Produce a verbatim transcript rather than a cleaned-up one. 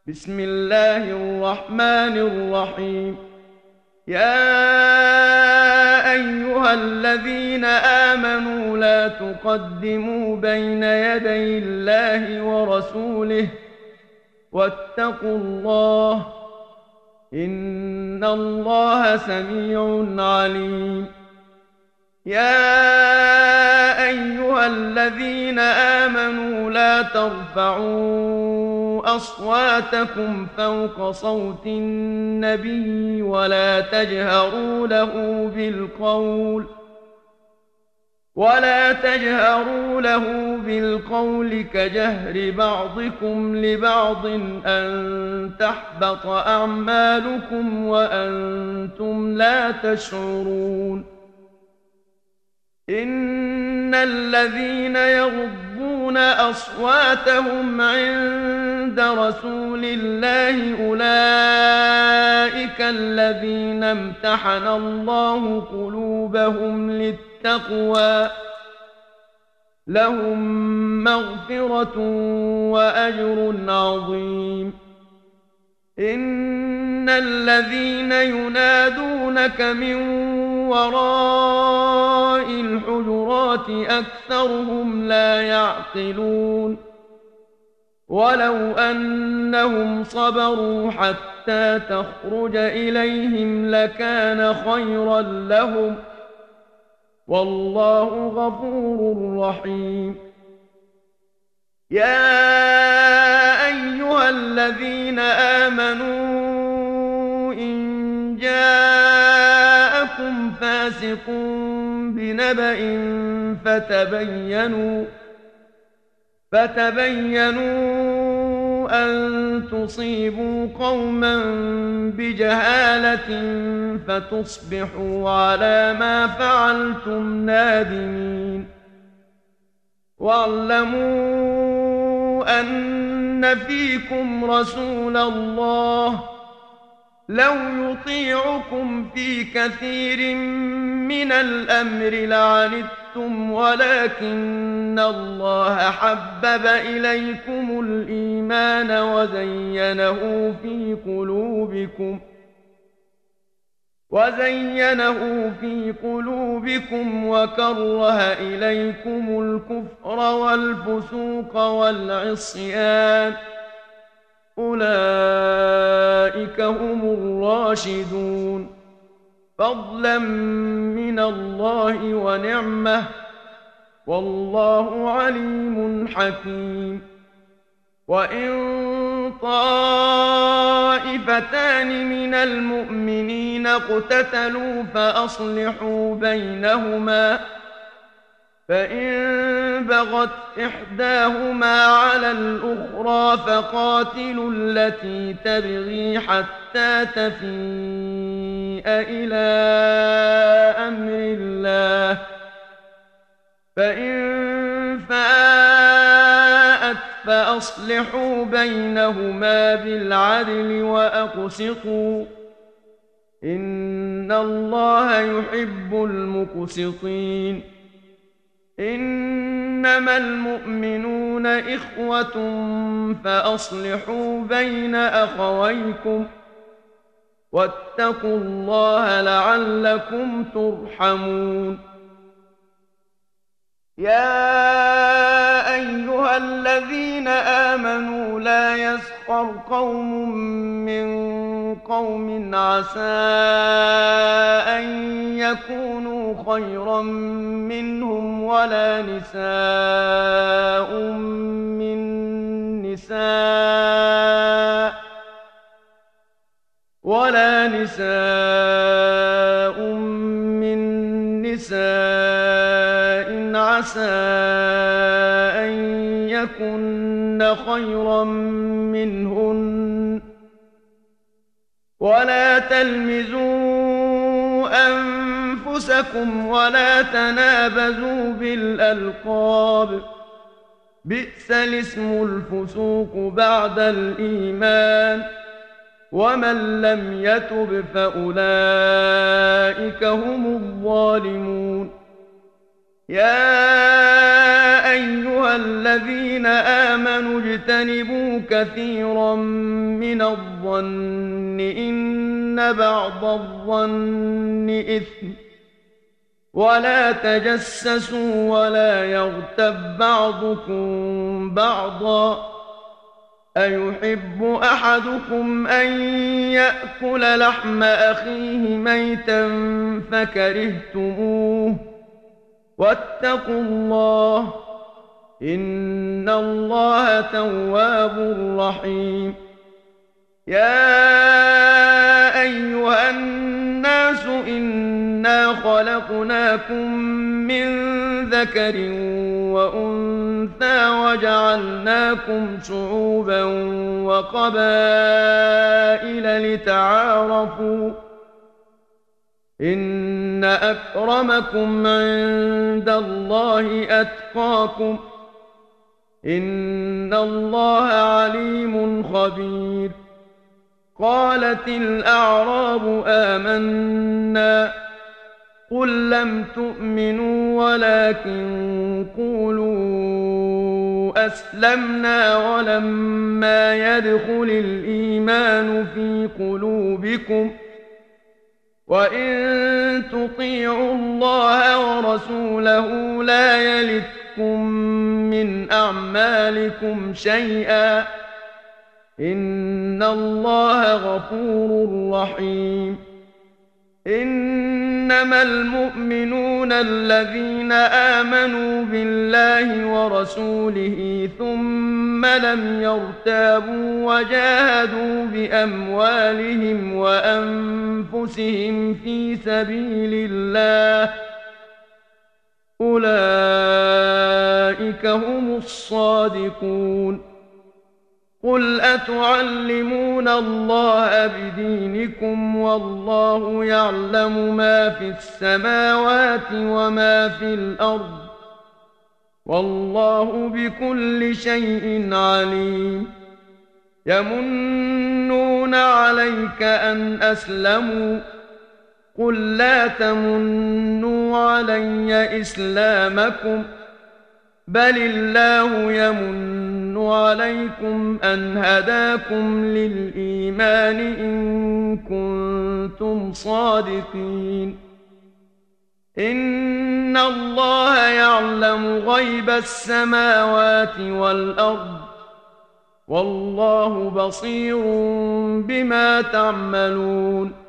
بسم الله الرحمن الرحيم. يا أيها الذين آمنوا لا تقدموا بين يدي الله ورسوله واتقوا الله إن الله سميع عليم. يا أيها الذين آمنوا لا ترفعوا أصواتكم فوق صوت النبي ولا تجهروا له بالقول ولا تجهروا له بالقول كجهر بعضكم لبعض أن تحبط أعمالكم وأنتم لا تشعرون. إن الذين يغضون أصواتهم عند رسول الله أولئك الذين امتحن الله قلوبهم للتقوى لهم مغفرة وأجر عظيم. إن الذين ينادونك من وراء الحجرات أكثرهم لا يعقلون. ولو أنهم صبروا حتى تخرج إليهم لكان خيرا لهم والله غفور رحيم. يا أيها الذين آمنوا إن جاءكم فاسق بنبأ فتبينوا فتبينوا أن تصيبوا قوما بجهالة فتصبحوا على ما فعلتم نادمين. واعلموا أن فيكم رسول الله لو يطيعكم في كثير من الأمر لعنتم ولكن الله حبب إليكم الإيمان وزينه في قلوبكم وزينه في قلوبكم وكره إليكم الكفر والفسوق والعصيان أولئك هم الراشدون فضلا من الله ونعمة والله عليم حكيم. وإن طائفتان من المؤمنين اقتتلوا فأصلحوا بينهما فإن بغت إحداهما على الأخرى فقاتلوا التي تبغي حتى تفيء إلى أمر الله فإن فاءت فأصلحوا بينهما بالعدل وأقسطوا إن الله يحب المقسطين. إنما المؤمنون إخوة فأصلحوا بين أخويكم واتقوا الله لعلكم ترحمون. يا أيها الذين آمنوا لا يسخر قوم من قوم عسى أن يكونوا خيرا منهم ولا نساء من نساء ولا نساء من نساء عسى أن يكن خيرا منهن ولا تلمزوا أنفسكم ولا تنابزوا بالألقاب بئس الاسم الفسوق بعد الإيمان ومن لم يتب فأولئك هم الظالمون. يا أيها الذين آمنوا اجتنبوا كثيرا من الظن إن بعض الظن إثم ولا تجسسوا ولا يغتب بعضكم بعضا أيحب أحدكم أن يأكل لحم أخيه ميتا فكرهتموه واتقوا الله إن الله تواب رحيم يا أيها الناس إنا خلقناكم من ذكر وأنثى وجعلناكم شعوبا وقبائل لتعارفوا إن أكرمكم عند الله أتقاكم إن الله عليم خبير قالت الأعراب آمنا قل لم تؤمنوا ولكن قولوا أسلمنا ولما يدخل الإيمان في قلوبكم وإن تطيعوا الله ورسوله لا يلتكم من أعمالكم شيئا إن الله غفور رحيم إنما المؤمنون الذين آمنوا بالله ورسوله ثم لم يرتابوا وجاهدوا بأموالهم وأنفسهم في سبيل الله أولئك هم الصادقون قل أتعلمون الله بدينكم والله يعلم ما في السماوات وما في الأرض والله بكل شيء عليم يمنون عليك أن أسلموا قل لا تمنوا علي إسلامكم بل الله يمن عليكم أن هداكم للإيمان إن كنتم صادقين إن الله يعلم غيب السماوات والأرض والله بصير بما تعملون